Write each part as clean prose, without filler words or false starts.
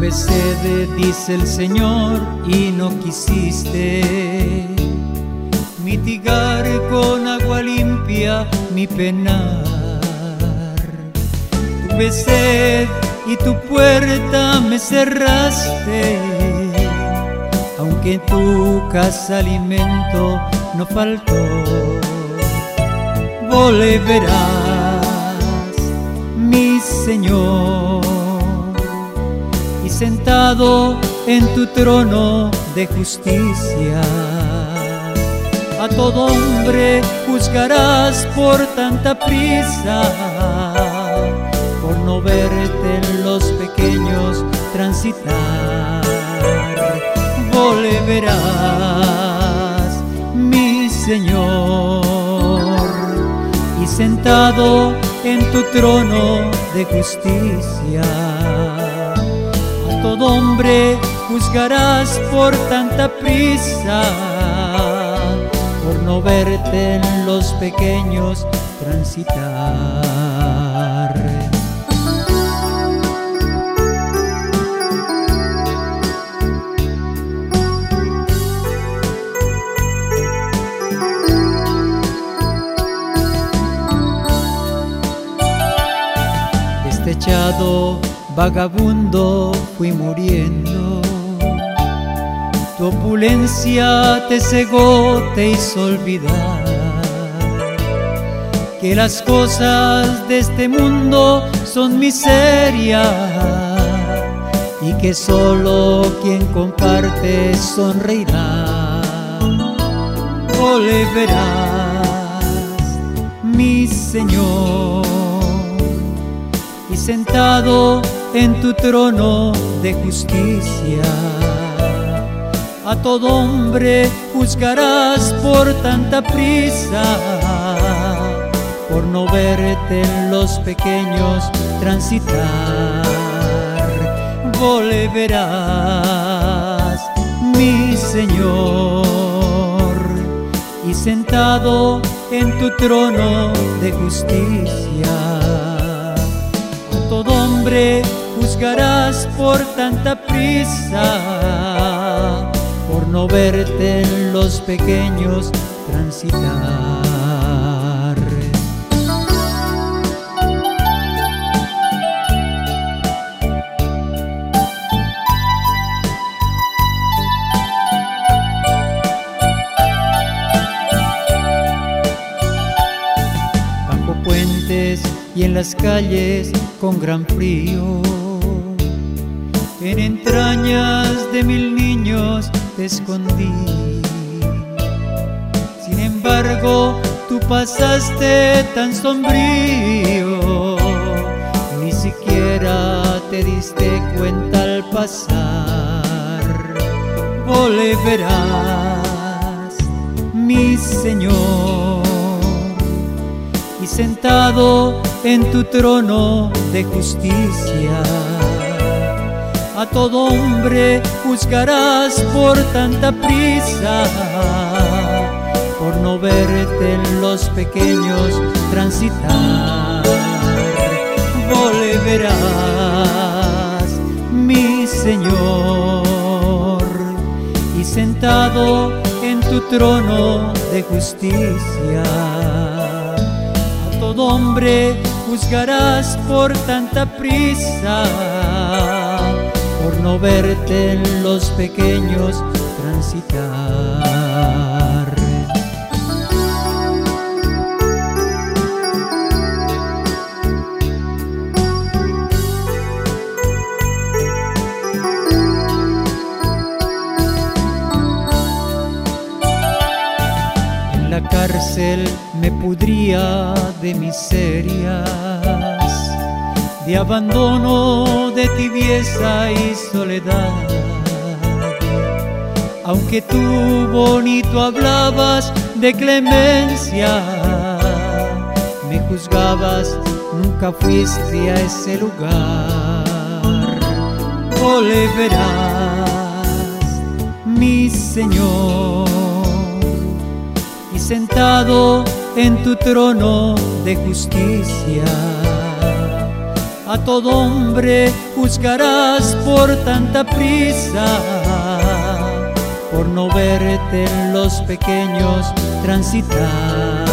Tuve sed, dice el Señor, y no quisiste mitigar con agua limpia mi penar. Tuve sed y tu puerta me cerraste, aunque en tu casa alimento no faltó. Volverás, mi Señor, y sentado en tu trono de justicia, a todo hombre juzgarás por tanta prisa, por no verte en los pequeños transitar. Volverás, mi Señor, y sentado en tu trono de justicia, a todo hombre juzgarás por tanta prisa, por no verte en los pequeños transitar. Desechado, vagabundo, fui muriendo. Tu opulencia te cegó, te hizo olvidar que las cosas de este mundo son miseria y que solo quien comparte sonreirá. Volverás, mi Señor, y sentado en tu trono de justicia, a todo hombre juzgarás por tanta prisa, por no verte en los pequeños transitar. Volverás, mi Señor, y sentado en tu trono de justicia, a todo hombre juzgarás por tanta prisa, por no verte en los pequeños transitar. Bajo puentes y en las calles con gran frío, en entrañas de 1000 niños te escondí. Sin embargo, tú pasaste tan sombrío, ni siquiera te diste cuenta al pasar. Volverás, mi Señor, y sentado en tu trono de justicia, a todo hombre juzgarás por tanta prisa, por no verte en los pequeños transitar. Volverás, mi Señor, y sentado en tu trono de justicia, a todo hombre juzgarás por tanta prisa, por no verte en los pequeños transitar. En la cárcel me pudría de miserias, de abandono, de tibieza y soledad. Aunque tú bonito hablabas de clemencia, me juzgabas, nunca fuiste a ese lugar. Volverás, mi Señor, y sentado en tu trono de justicia, A todo hombre juzgarás por tanta prisa, por no verte en los pequeños transitar.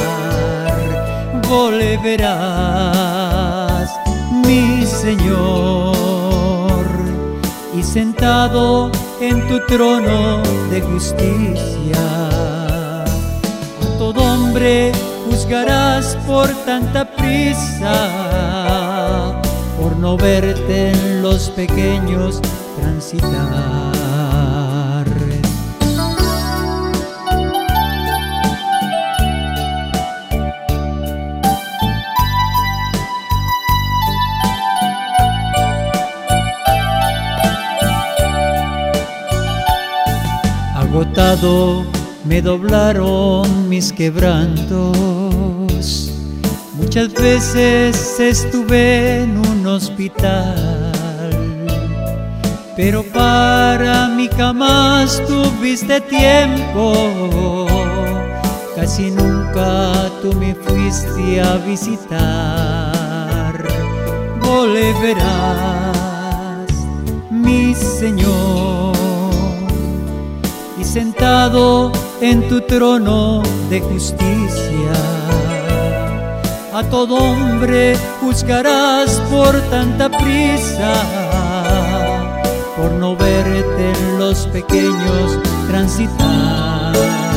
Volverás, mi Señor, y sentado en tu trono de justicia, a todo hombre juzgarás por tanta prisa, por no verte en los pequeños transitar. Agotado me doblaron mis quebrantos, muchas veces estuve en un hospital, pero para mí jamás tuviste tiempo, casi nunca tú me fuiste a visitar. Volverás, mi Señor, y sentado en tu trono de justicia, a todo hombre juzgarás por tanta prisa, por no verte en los pequeños transitar.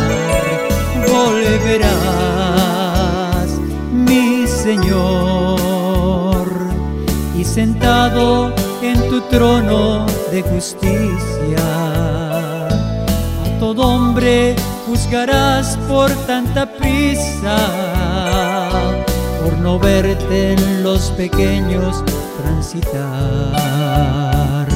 Volverás, mi Señor, y sentado en tu trono de justicia, a todo hombre juzgarás por tanta prisa, por no verte en los pequeños transitar.